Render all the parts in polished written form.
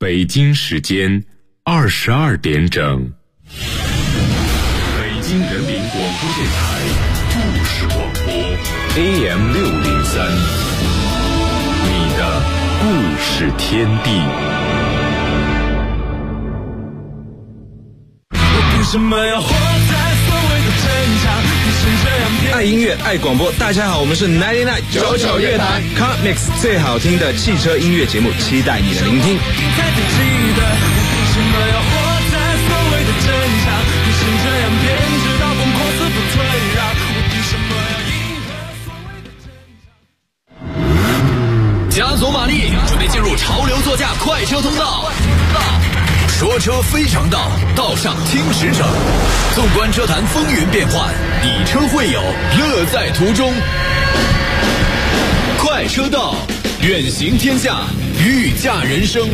北京时间22点整。北京人民广播电台故事广播 AM603， 你的故事天地。 我凭什么要活在所谓的真相？ 爱音乐爱广播，大家好，我们是99乐坛 Car Mix 最好听的汽车音乐节目，期待你的聆听。 加足马力，准备进入潮流座驾快车通道。说车非常道，道上听实诚。纵观车坛风云变幻，以车会友，乐在途中。快车道，远行天下，御驾人生。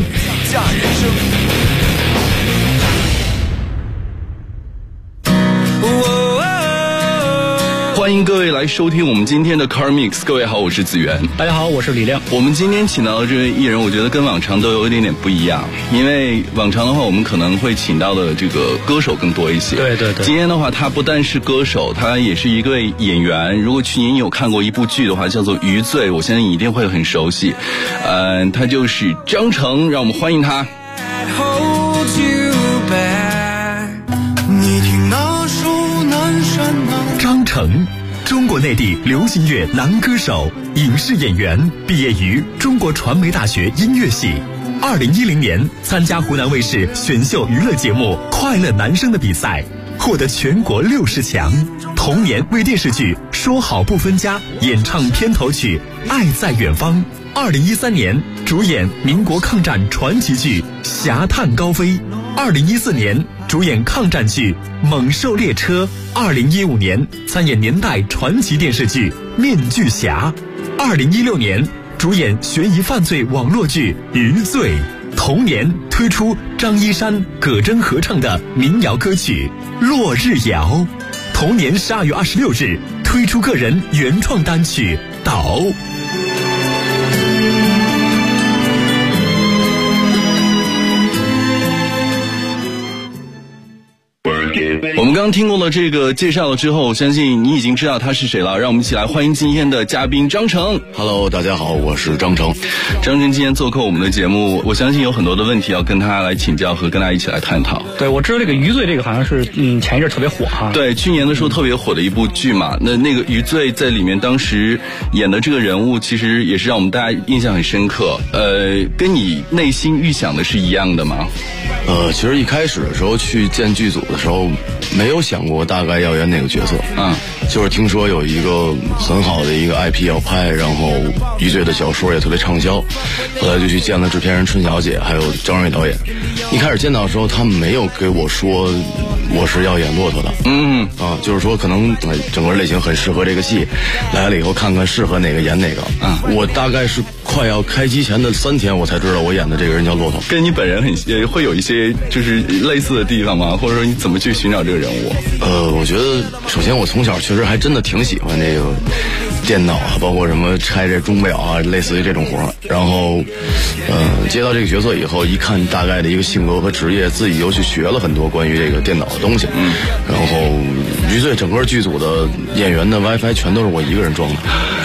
欢迎各位来收听我们今天的 Car Mix。各位好，我是子源。 大家好，我是李亮。 我们今天请到的这位艺人，我觉得跟往常都有一点点不一样，因为往常的话，我们可能会请到的这个歌手更多一些。 对对对。 今天的话，他不但是歌手，他也是一位演员。如果去年你有看过一部剧的话，叫做《余罪》，我相信你一定会很熟悉。他就是张程，让我们欢迎他。 张程，中国内地流行乐男歌手、影视演员，毕业于中国传媒大学音乐系。2010年参加湖南卫视选秀娱乐节目《快乐男声》的比赛，获得全国60强。同年为电视剧《说好不分家》演唱片头曲《爱在远方》。2013年主演民国抗战传奇剧《侠探高飞》。2014年主演抗战剧《猛兽列车》。2015年参演年代传奇电视剧《面具侠》。2016年主演悬疑犯罪网络剧《余罪》。同年推出张一山、葛铮合唱的民谣歌曲《落日谣》。同年12月26日推出个人原创单曲《岛》。 我们刚刚听过了这个介绍了之后，我相信你已经知道他是谁了。让我们一起来欢迎今天的嘉宾张程。 Hello， 大家好，我是张程。 张程今天做客我们的节目，我相信有很多的问题要跟他来请教和跟他一起来探讨。 对，我知道这个《余罪》这个好像是前一阵特别火哈。 对，去年的时候特别火的一部剧嘛。那个《余罪》在里面当时演的这个人物，其实也是让我们大家印象很深刻。跟你内心预想的是一样的吗？ 其实一开始的时候去见剧组的时候，没有想过大概要演哪个角色，就是听说有一个很好的一个 IP 要拍，然后余罪的小说也特别畅销，后来就去见了制片人春小姐，还有张瑞导演。一开始见到的时候，他们没有给我说我是要演骆驼的，就是说可能整个类型很适合这个戏，来了以后看看适合哪个演哪个。我大概是快要开机前的3天，我才知道我演的这个人叫骆驼。 跟你本人会有一些就是类似的地方吗？或者说你怎么去寻找这个人物？ 我觉得首先我从小确实还真的挺喜欢这个电脑啊，包括什么拆这钟表啊，类似于这种活。然后接到这个角色以后，一看大概的一个性格和职业，自己又去学了很多关于这个电脑的东西。然后余罪整个剧组的演员的 WiFi 全都是我一个人装的。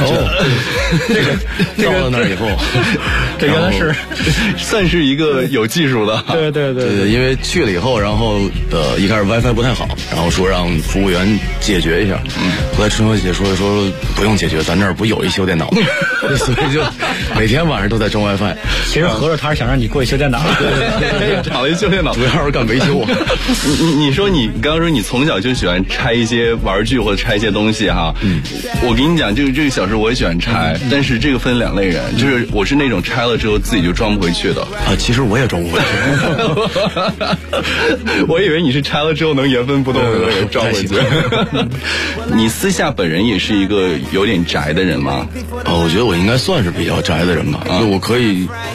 到了那儿以后， 这原来是算是一个有技术的。 对，因为去了以后，然后一开始 WiFi 不太好，然后说让服务员解决一下。后来春小姐说不用解决，咱这儿不有一修电脑，所以就每天晚上都在装 WiFi。 其实合着他是想让你过去修电脑， 找一修电脑， 主要是干维修。 你说你刚刚说你从小就喜欢拆一些玩具或者拆一些东西哈。我跟你讲，这个小时候我也喜欢拆，但是这个分2类人，就是我是那种拆了之后自己就装不回去的。 其实我也装不回去。 我以为你是拆了之后能原封不动的装回去。你私下本人也是一个有点宅的人吗？ 我觉得我应该算是比较宅的人吧。我可以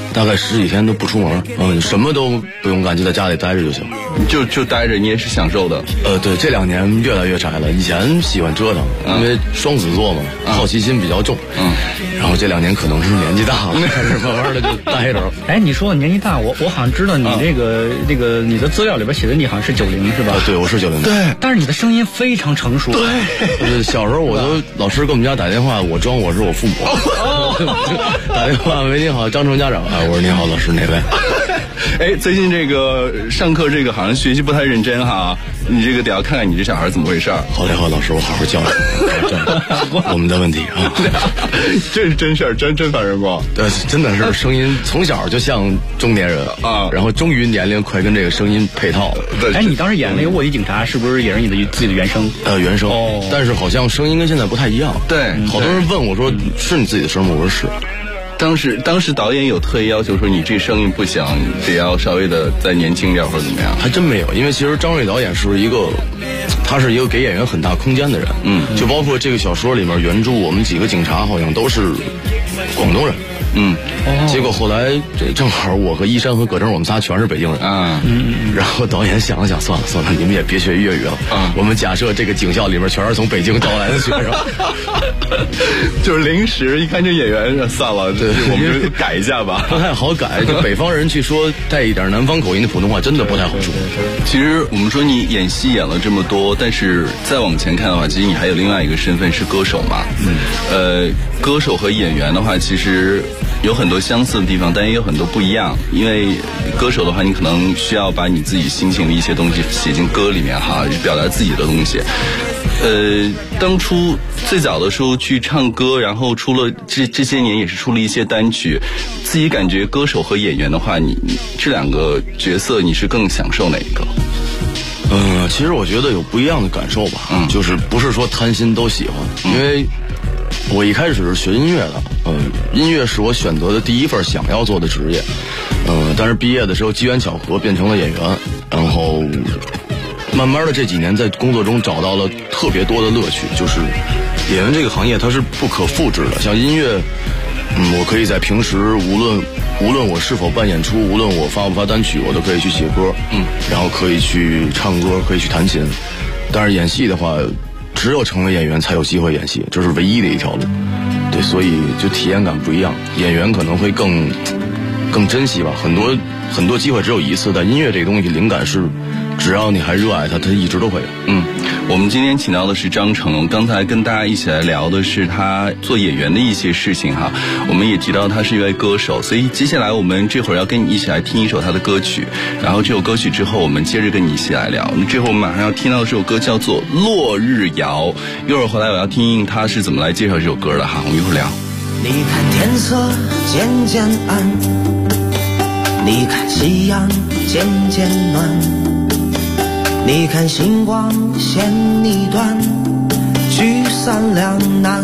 大概10几天都不出门，什么都不用干，就在家里待着就行。 就待着，你也是享受的。 对，这2年越来越宅了。以前喜欢折腾，因为双子座嘛，好奇心比较重。然后这2年可能是年纪大了，开始慢慢的就待着了。 哎，你说年纪大，我好像知道你这个你的资料里边写的你好像是90是吧？ 对，我是90。 对，但是你的声音非常成熟。 对，小时候我都老师给我们家打电话，我装我是我父母。打电话，喂，你好，张成家长啊，我说你好，老师哪位？ 哎，最近这个上课这个好像学习不太认真哈，你这个得要看看你这小孩怎么回事。 好嘞，好，老师，我好好教你。我们的问题啊， 这是真事儿，真发生过。 对，真的是声音从小就像中年人啊，然后终于年龄快跟这个声音配套了。 哎，你当时演那个卧底警察，是不是也是你的自己的原声？ 原声。但是好像声音跟现在不太一样。 对， 好多人问我说：“是你自己的声吗？”我说是。 当时导演有特意要求说你这声音不行，得要稍微的再年轻点或者怎么样？ 还真没有，因为其实张瑞导演是一个给演员很大空间的人。就包括这个小说里面原著，我们几个警察好像都是广东人。结果后来这正好我和一山和葛正我们仨全是北京人啊。然后导演想了想，算了，你们也别学粤语了啊。我们假设这个警校里面全是从北京招来的学生， 就是临时一看这演员算了，我们就改一下吧， 不太好改。就北方人去说带一点南方口音的普通话，真的不太好说。 其实我们说你演戏演了这么多，但是再往前看的话，其实你还有另外一个身份是歌手嘛。歌手和演员的话，其实有很多相似的地方，但也有很多不一样。因为歌手的话，你可能需要把你自己心情的一些东西写进歌里面哈，表达自己的东西。当初最早的时候去唱歌，然后出了这些年也是出了一些单曲，自己感觉歌手和演员的话，你这2个角色你是更享受哪一个？ 其实我觉得有不一样的感受吧。就是不是说贪心都喜欢，因为我一开始是学音乐的，音乐是我选择的第一份想要做的职业，但是毕业的时候机缘巧合变成了演员，然后慢慢的这几年在工作中找到了特别多的乐趣，就是演员这个行业它是不可复制的，像音乐，我可以在平时无论我是否办演出，无论我发不发单曲，我都可以去写歌，然后可以去唱歌，可以去弹琴，但是演戏的话，只有成为演员才有机会演戏，这是唯一的一条路。对，所以就体验感不一样，演员可能会更珍惜吧，很多机会只有一次，但音乐这个东西灵感是只要你还热爱它一直都会有。 我们今天请到的是张成，刚才跟大家一起来聊的是他做演员的一些事情哈。我们也提到他是一位歌手，所以接下来我们这会儿要跟你一起来听一首他的歌曲，然后这首歌曲之后我们接着跟你一起来聊。这会儿我们马上要听到的这首歌叫做《落日谣》，一会儿回来我要听听他是怎么来介绍这首歌的哈，我们一会儿聊。 你看天色渐渐暗，你看夕阳渐渐暖，你看星光现你短，聚散两难。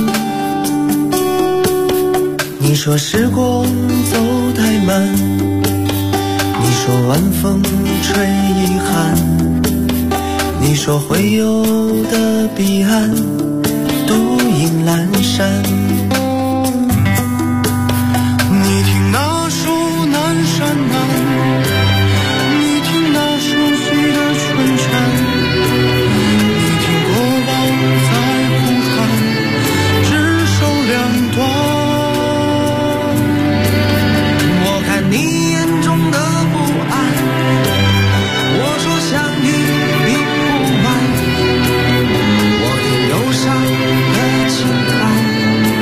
你说时光走太慢，你说晚风吹遗憾，你说会有的彼岸独影阑珊。你听那首南山南，你听那熟悉的春蝉，你听过往在呼喊，只手两端。我看你眼中的不安，我说想你并不慢，我听忧伤的轻叹，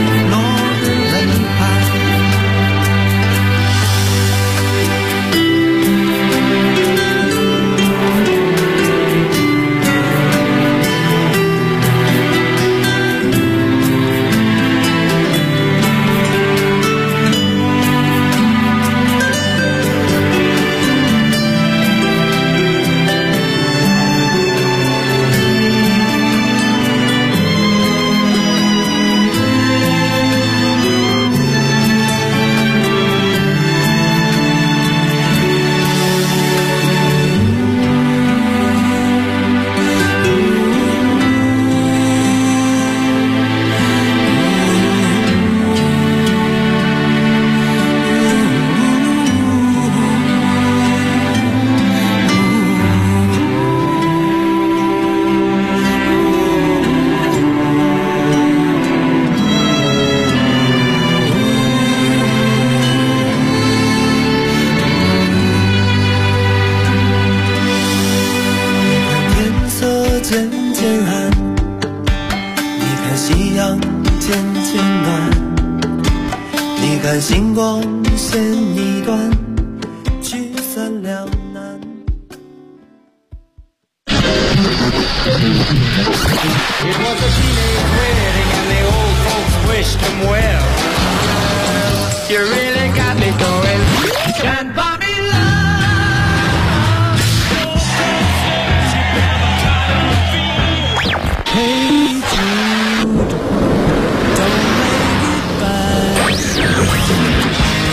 渐渐暖，你看星光线一段，聚散两难。 It was a teenage wedding and the old folks wished him well. You really got me going. Can't buy me love. Hey Jude, don't make it bad.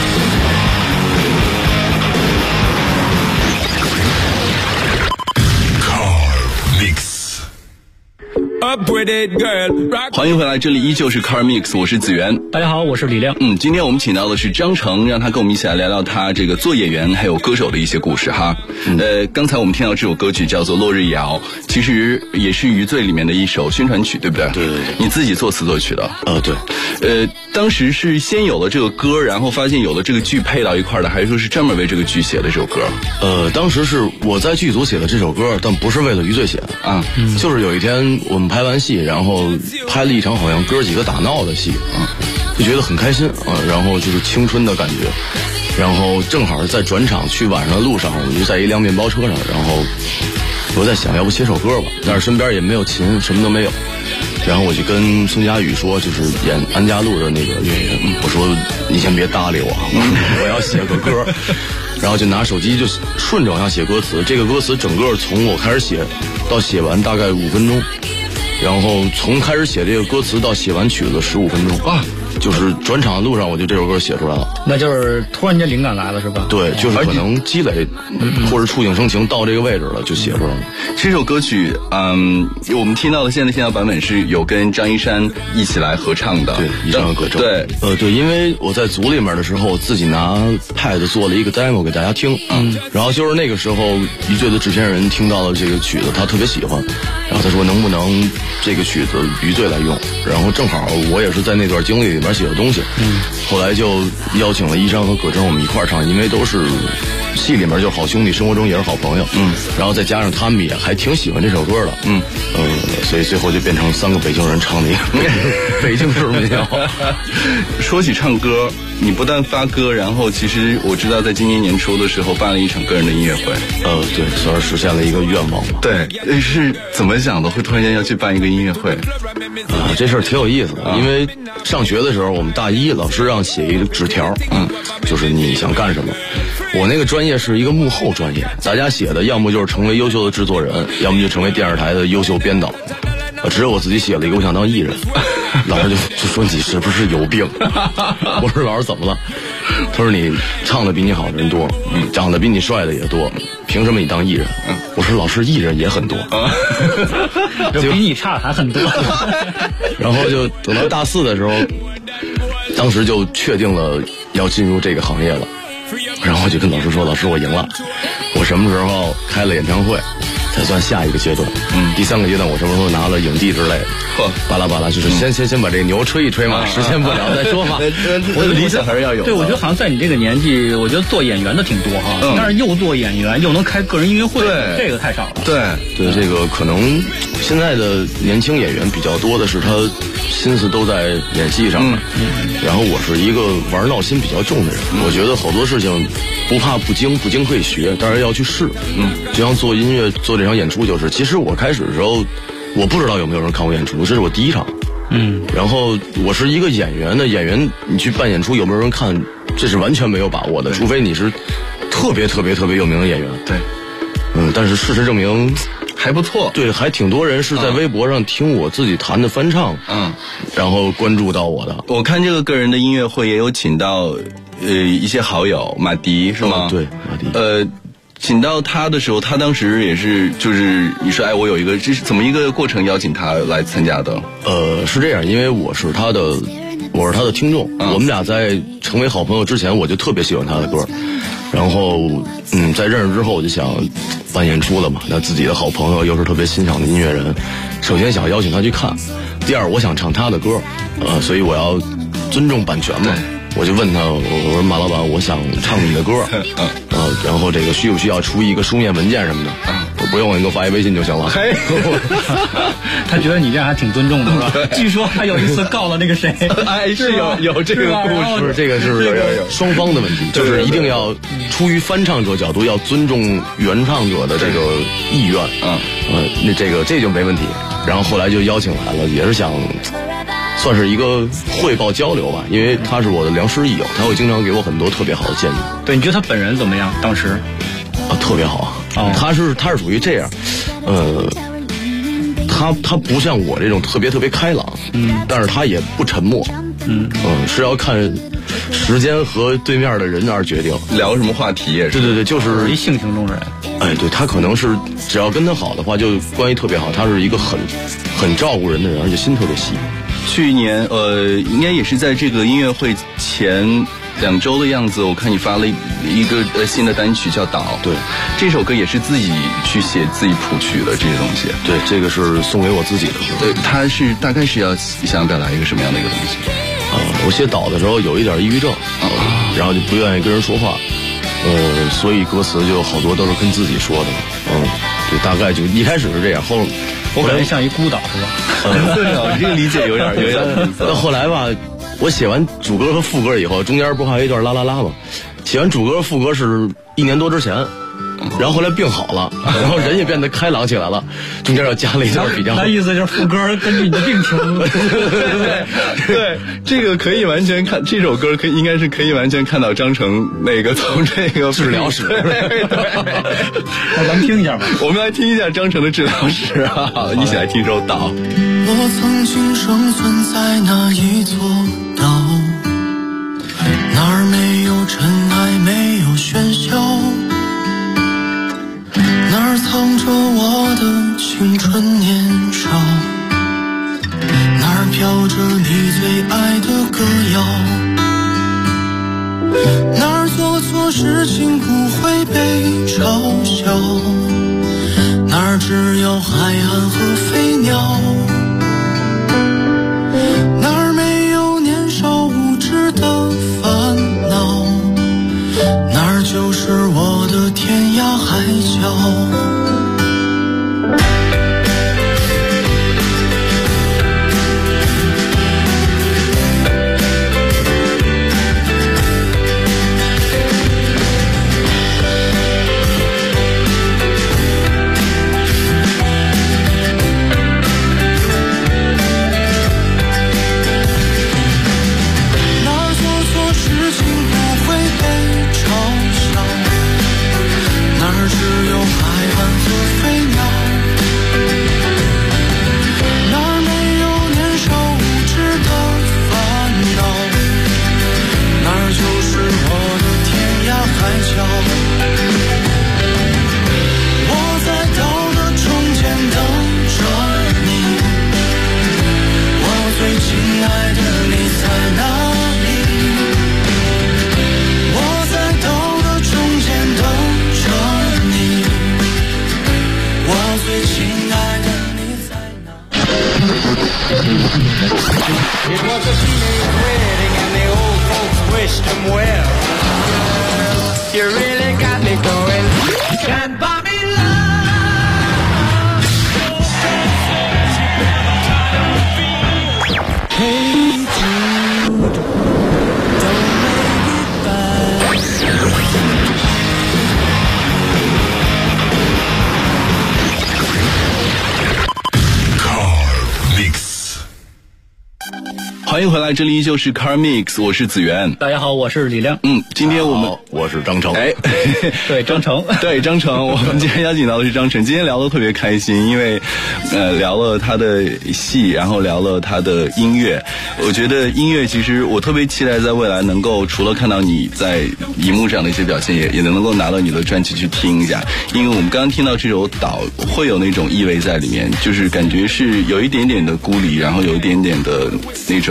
Girl, 欢迎回来，这里依旧是 Car Mix， 我是子源。 大家好，我是李亮。 今天我们请到的是张成，让他跟我们一起来聊聊他这个做演员还有歌手的一些故事哈。刚才我们听到这首歌曲叫做《落日谣》，其实也是《余罪》里面的一首宣传曲，对不对？ 对。 你自己作词作曲的？ 对。 当时是先有了这个歌，然后发现有了这个剧配到一块的，还是说是专门为这个剧写的这首歌？ 当时是我在剧组写的这首歌，但不是为了余罪写的啊。就是有一天我们拍完戏，然后拍了一场好像哥几个打闹的戏啊，就觉得很开心啊，然后就是青春的感觉。然后正好在转场去晚上的路上，我们就在一辆面包车上，然后我在想要不写首歌吧，但是身边也没有琴，什么都没有。然后我就跟孙佳宇说，就是演安家路的那个演员，我说你先别搭理我，我要写个歌。然后就拿手机就顺着往下写歌词，这个歌词整个从我开始写到写完大概5分钟，然后从开始写这个歌词到写完曲子15分钟啊，就是转场的路上我就这首歌写出来了。 那就是突然间灵感来了是吧？ 对，就是可能积累或者触景生情到这个位置了就写出来了。 这首歌曲我们听到的现在听到版本是有跟张一山一起来合唱的。 对，一唱歌唱。 对， 对，因为我在组里面的时候自己拿 pad 做了一个 demo 给大家听，然后就是那个时候余罪的制片人听到了这个曲子，他特别喜欢，然后他说能不能这个曲子余罪来用，然后正好我也是在那段经历里面写的东西，后来就邀请了一山和葛真我们一块唱，因为都是戏里面就是好兄弟，生活中也是好朋友，然后再加上他们也还挺喜欢这首歌的，所以最后就变成3个北京人唱的一个北京市民谣。 说起唱歌，你不但发歌，然后其实我知道在今年年初的时候办了一场个人的音乐会， 对，算是实现了一个愿望吧。 对，是怎么想的？会突然间要去办一个音乐会？ 这事儿挺有意思的，因为上学的时候我们大一老师让写一个纸条，就是你想干什么。我那个专业是一个幕后专业，大家写的要么就是成为优秀的制作人，要么就成为电视台的优秀编导。只有我自己写了一个我想当艺人。老师就说你是不是有病？我说老师怎么了？他说你唱的比你好的人多，长得比你帅的也多，凭什么你当艺人？我说老师艺人也很多， 就比你差还很多。 然后就等到大4的时候，当时就确定了要进入这个行业了。然后我就跟老师说，老师我赢了，我什么时候开了演唱会才算下一个阶段？第3个阶段我什么时候拿了影帝之类的？巴拉巴拉，就是先把这个牛吹一吹嘛，实现不了再说嘛。 我的理想还是要有。 对，我觉得好像在你这个年纪，我觉得做演员的挺多哈，但是又做演员又能开个人音乐会，这个太少了。 对， 这个可能现在的年轻演员比较多的是他心思都在演戏上面，然后我是一个玩闹心比较重的人，我觉得好多事情不怕不精可以学，但是要去试。就像做音乐做这场演出就是，其实我开始的时候我不知道有没有人看我演出，这是我第一场。然后我是一个演员，你去办演出有没有人看，这是完全没有把握的，除非你是特别有名的演员。 对， 但是事实证明还不错。 对，还挺多人是在微博上听我自己弹的翻唱，然后关注到我的。 我看这个个人的音乐会也有请到一些好友，马迪是吗？ 对，马迪。 请到他的时候，他当时也是，就是你说，我有一个，这是怎么一个过程邀请他来参加的？ 是这样，因为我是他的听众，我们俩在成为好朋友之前，我就特别喜欢他的歌，然后在认识之后，我就想办演出了嘛，那自己的好朋友又是特别欣赏的音乐人，首先想邀请他去看，第二我想唱他的歌，所以我要尊重版权嘛。我就问他，我说马老板，我想唱你的歌，然后这个需不需要出一个书面文件什么的？ 不用，你给我发一微信就行了。 他觉得你这样还挺尊重的，是吧？据说他有一次告了那个谁， 哎，是有这个故事， 这个是双方的问题，就是一定要出于翻唱者角度要尊重原唱者的这个意愿。那这就没问题。然后后来就邀请来了，也是想算是一个汇报交流吧，因为他是我的良师益友，他会经常给我很多特别好的建议。 对，你觉得他本人怎么样？当时特别好。他是属于这样，他不像我这种特别开朗，但是他也不沉默，是要看时间和对面的人而决定聊什么话题也是。 对，就是一性情中人。 哎，对，他可能是只要跟他好的话，就关系特别好。他是一个很照顾人的人，而且心特别细。 去年应该也是在这个音乐会前2周的样子，我看你发了一个新的单曲叫《岛》。对，这首歌也是自己去写、自己谱曲的这些东西。 对，这个是送给我自己的。 对，他是大概是想表达一个什么样的一个东西？ 我写《岛》的时候有一点抑郁症，然后就不愿意跟人说话，所以歌词就好多都是跟自己说的。对，大概就一开始是这样， 我感觉像一孤岛是吧？ 对啊，这个理解有点意思。 到后来吧，我写完主歌和副歌以后，中间不还有一段啦啦啦吗？写完主歌和副歌是1年多之前，然后后来病好了，然后人也变得开朗起来了，中间又加了一段比较。 他意思就是副歌根据你的病情。 对，这个可以完全看，这首歌应该是可以完全看到张成那个从这个治疗室。 对，那咱们听一下吧。 我们来听一下张成的治疗室啊，一起来听首《岛》。 我曾经生存在那一座岛，那儿没有尘埃，没有喧嚣，那儿藏着我的青春年少，那儿飘着你最爱的歌谣，那儿做错事情不会被嘲笑，那儿只有海岸和飞鸟，那儿没有年少无知的烦恼，那儿就是我的天涯海角。 It was a teenage wedding and the old folks wished him well. You really got me going. Can't buy me love. Hey Jude, don't make it bad. Mix。 欢迎回来，这里依旧是 Car Mix， 我是子源。 大家好，我是李亮。 今天我是张成。 对，张成， 对张成，我们今天邀请到的是张成。今天聊得特别开心，因为聊了他的戏，然后聊了他的音乐。我觉得音乐其实我特别期待在未来能够除了看到你在荧幕上的一些表现，也能够拿到你的专辑去听一下。因为我们刚刚听到这首岛，会有那种意味在里面，就是感觉是有一点点的孤立，然后有一点点的那种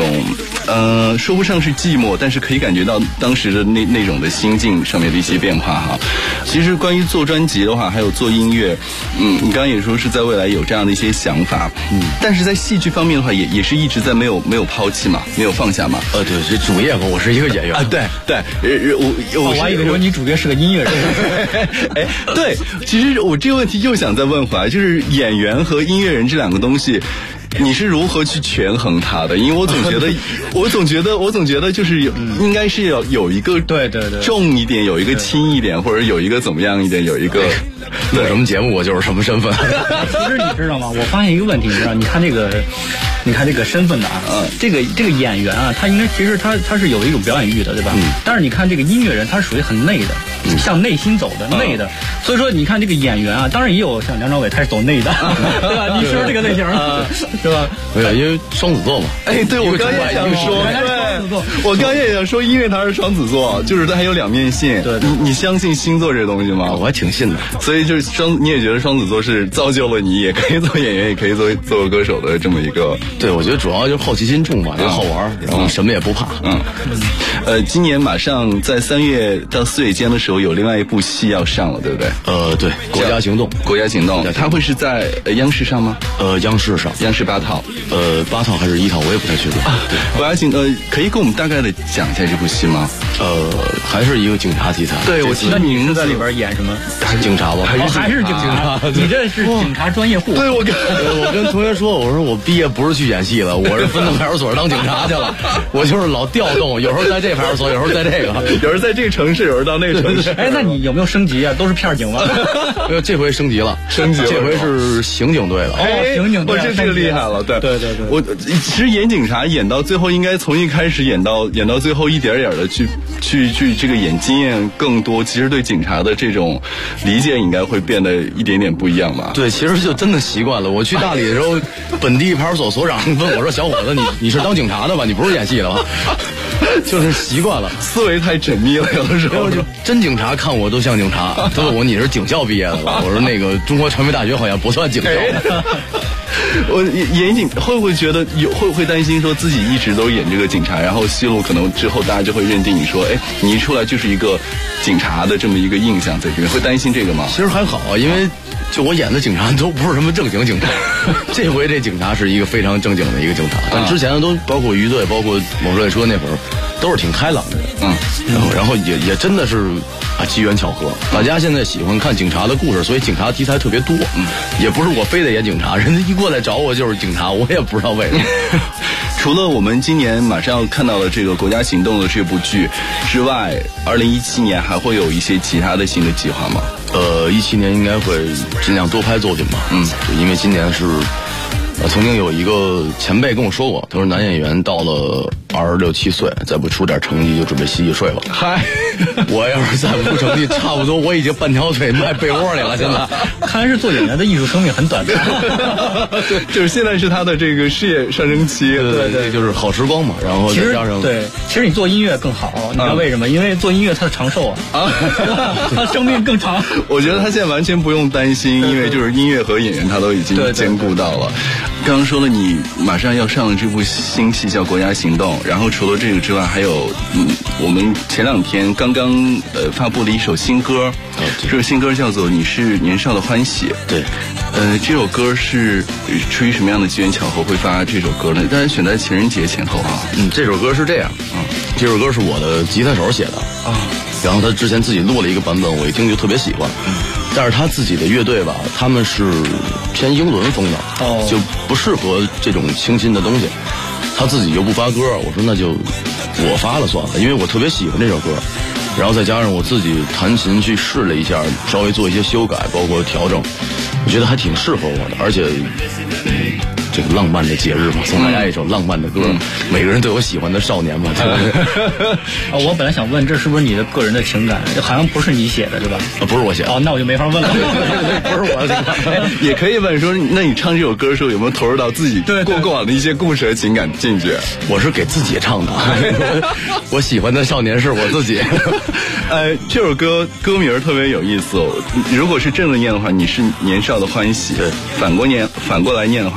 种说不上是寂寞，但是可以感觉到当时的那种的心境上面的一些变化哈。其实关于做专辑的话，还有做音乐，你刚刚也说是在未来有这样的一些想法，但是在戏剧方面的话，也是一直在没有抛弃嘛，没有放下嘛。 对，这主业嘛，我是一个演员啊，对， 我还以为说你主业是个音乐人。 哎，对，其实我这个问题又想再问回来，就是演员和音乐人这两个东西。你是如何去权衡它的？因为我总觉得就是应该是要有一个对重一点，有一个轻一点，或者有一个怎么样一点，有一个录什么节目我就是什么身份。 其实你知道吗？我发现一个问题，你知道？你看这个身份的啊，这个演员啊，他应该其实他是有一种表演欲的，对吧？但是你看这个音乐人，他是属于很内的，向内心走的内的。所以说你看这个演员啊，当然也有像梁朝伟，他是走内的，对吧？你是不是这个类型是吧？ 对，因为双子座嘛。 哎，对，我刚也想说，对，我刚也想说，因为他是双子座，就是他还有两面性。 对， 你相信星座这东西吗？ 我还挺信的。 所以就是你也觉得双子座是造就了你，也可以做演员，也可以做歌手的这么一个。 对，我觉得主要就是好奇心重嘛，也好玩，然后什么也不怕。 今年马上在3月到4月间的时候，有另外一部戏要上了，对不对？ 对，国家行动， 它会是在央视上吗？ 央视上， 央视8套。 8套还是1套，我也不太确定。 对，国家行可以跟我们大概的讲一下这部戏吗？ 还是一个警察题材。 对，我记得你是在里边演什么？ 警察吧？ 还是警察？你这是警察专业户。 对，我跟同学说，我说我毕业不是去演戏了，我是分到派出所当警察去了。我就是老调动，有时候在这派出所，有时候在这个， 有时候在这个城市，有时候到那个城市。 哎，那你有没有升级啊？都是片警吗？ 这回升级了，这回是刑警队了。 刑警队， 这个厉害了，对。我其实演警察演到最后，应该从一开始演到最后，一点点的去这个演经验更多，其实对警察的这种理解应该会变得一点点不一样吧？ 对，其实就真的习惯了。我去大理的时候，本地派出所所长问我说：“小伙子，你是当警察的吧？你不是演戏的吧？”就是习惯了， 思维太缜密了，有的时候就真警察看我都像警察。他问我你是警校毕业的吧？我说那个中国传媒大学好像不算警校。 我演警会不会觉得会不会担心说自己一直都演这个警察，然后戏路可能之后大家就会认定你说，哎，你一出来就是一个警察的这么一个印象在这边，会担心这个吗？ 其实还好啊，因为就我演的警察都不是什么正经警察，这回这警察是一个非常正经的一个警察，但之前的都包括余队，包括某列车那会儿都是挺开朗的人，然后也真的是机缘巧合，大家现在喜欢看警察的故事，所以警察题材特别多，也不是我非得演警察，人家一过来找我就是警察，我也不知道为什么。 除了我们今年马上要看到的这个《国家行动》的这部剧之外，2017年还会有一些其他的新的计划吗 ？17年应该会尽量多拍作品吧。因为今年是曾经有一个前辈跟我说过，他说男演员到了26、27岁，再不出点成绩就准备洗洗睡了。 嗨， 我要是再不出成绩，差不多我已经半条腿迈被窝里了。现在看来是做演员的艺术生命很短暂。 对，就是现在是他的这个事业上升期。 对，就是好时光嘛。然后再加上其实你做音乐更好，你知道为什么？因为做音乐它的长寿他生命更长。 我觉得他现在完全不用担心，因为就是音乐和演员他都已经兼顾到了。刚刚说了，你马上要上的这部新戏叫《国家行动》，然后除了这个之外，还有我们前2天刚刚发布了一首新歌，这首新歌叫做《你是年少的欢喜》。 对， 这首歌是出于什么样的机缘巧合会发这首歌呢？当然选在情人节前后啊。 这首歌是这样，这首歌是我的吉他手写的然后他之前自己录了一个版本，我一听就特别喜欢。但是他自己的乐队吧，他们是偏英伦风的，就不适合这种清新的东西。他自己又不发歌，我说那就我发了算了，因为我特别喜欢这首歌。然后再加上我自己弹琴去试了一下，稍微做一些修改，包括调整，我觉得还挺适合我的。而且这个浪漫的节日嘛，送大家一首浪漫的歌，每个人都有喜欢的少年嘛。 我本来想问，这是不是你的个人的情感？好像不是你写的，对吧？ 不是我写的。 那我就没法问了。 不是我的。 也可以问说，那你唱这首歌的时候有没有投入到自己过往的一些故事和情感进去？ 我是给自己唱的。我喜欢的少年是我自己。 这首歌名特别有意思如果是正着念的话，你是年少的欢喜；反过来念的话是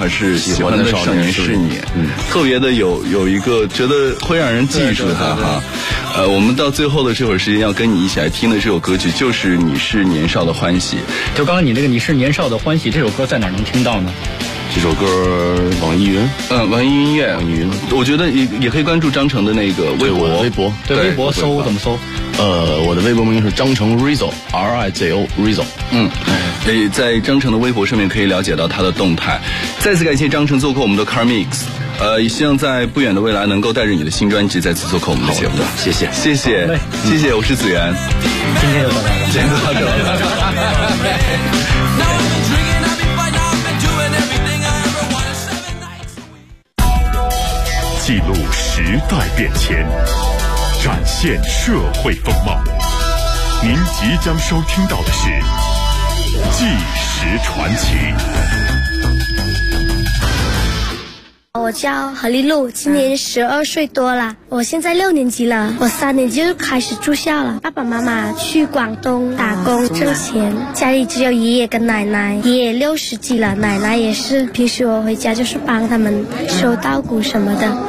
喜欢的少年是你，特别的有一个觉得会让人记住它哈。我们到最后的这会儿时间要跟你一起来听的这首歌曲就是《你是年少的欢喜》。 就刚刚你那个《你是年少的欢喜》这首歌在哪能听到呢？ 这首歌网易云， 网易云音乐，我觉得也可以关注张成的那个微博， 对，微博搜怎么搜？ 我的微博名是张成 Rizzo RIZO Rizzo。 在张成的微博上面可以了解到他的动态。再次感谢张成做客我们的 Car Mix。也希望在不远的未来能够带着你的新专辑再次做客我们的节目。 谢谢， 我是子源。 今天就到这了， 今天就到这了。 记录时代变迁，展现社会风貌。您即将收听到的是《纪实传奇》。 我叫何丽露，今年12岁多了。我现在6年级了，我3年级就开始住校了。爸爸妈妈去广东打工挣钱，家里只有爷爷跟奶奶。爷爷60几了，奶奶也是。平时我回家就是帮他们收稻谷什么的。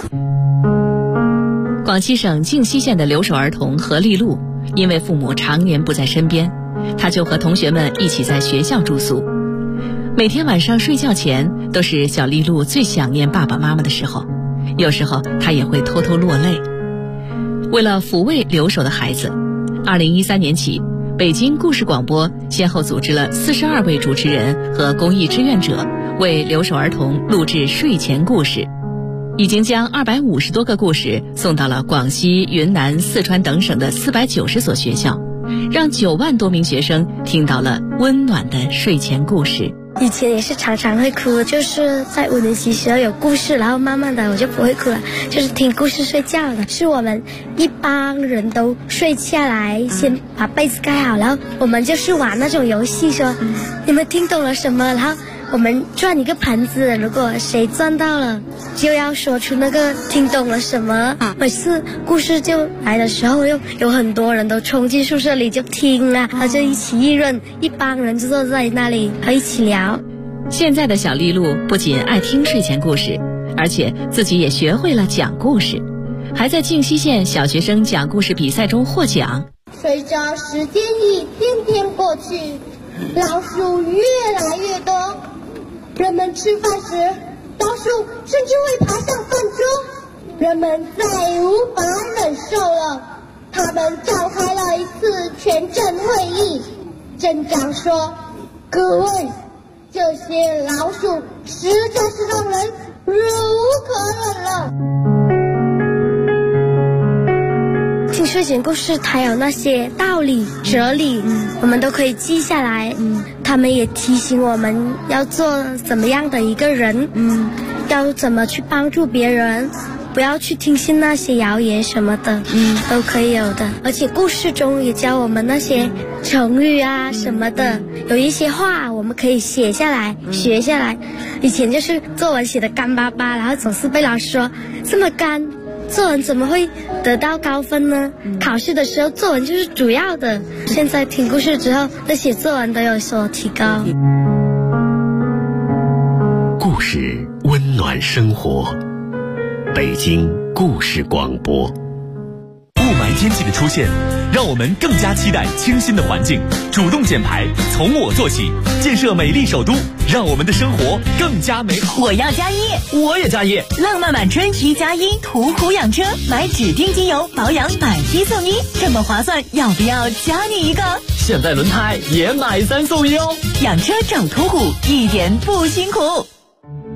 广西省靖西县的留守儿童何丽露，因为父母常年不在身边，她就和同学们一起在学校住宿。每天晚上睡觉前都是小丽露最想念爸爸妈妈的时候，有时候她也会偷偷落泪。为了抚慰留守的孩子，2013年起，北京故事广播先后组织了42位主持人和公益志愿者为留守儿童录制睡前故事，已经将250多个故事送到了广西、云南、四川等省的490所学校，让9万多名学生听到了温暖的睡前故事。 以前也是常常会哭，就是在5年级时候有故事，然后慢慢的我就不会哭了，就是听故事睡觉了。是我们一帮人都睡下来，先把被子盖好，然后我们就是玩那种游戏，说你们听懂了什么，然后我们转一个盘子，如果谁转到了就要说出那个听懂了什么。每次故事就来的时候，又有很多人都冲进宿舍里就听啊，然后就一起议论，一帮人就坐在那里和一起聊。 现在的小丽露不仅爱听睡前故事，而且自己也学会了讲故事，还在靖西县小学生讲故事比赛中获奖。 随着时间一天天过去，老鼠越来越多，人们吃饭时老鼠甚至会爬上饭桌，人们再无法忍受了，他们召开了一次全镇会议。镇长说：“各位，这些老鼠实在是让人忍无可忍了。” 听睡前故事，它有那些道理、哲理，我们都可以记下来。他们也提醒我们要做怎么样的一个人，要怎么去帮助别人，不要去听信那些谣言什么的，都可以有的。而且故事中也教我们那些成语啊什么的，有一些话我们可以写下来、学下来。以前就是作文写的干巴巴，然后总是被老师说这么干，作文怎么会得到高分呢？考试的时候作文就是主要的。现在听故事之后，那写作文都有所提高。 故事温暖生活，北京故事广播。 雾霾天气的出现，让我们更加期待清新的环境。主动减排，从我做起，建设美丽首都，让我们的生活更加美好。 我要加一， 我也加一， 浪漫满春1加1途虎养车，买指定机油保养买1送1，这么划算，要不要加你一个？ 现在轮胎也买3送1哦。 养车找途虎，一点不辛苦。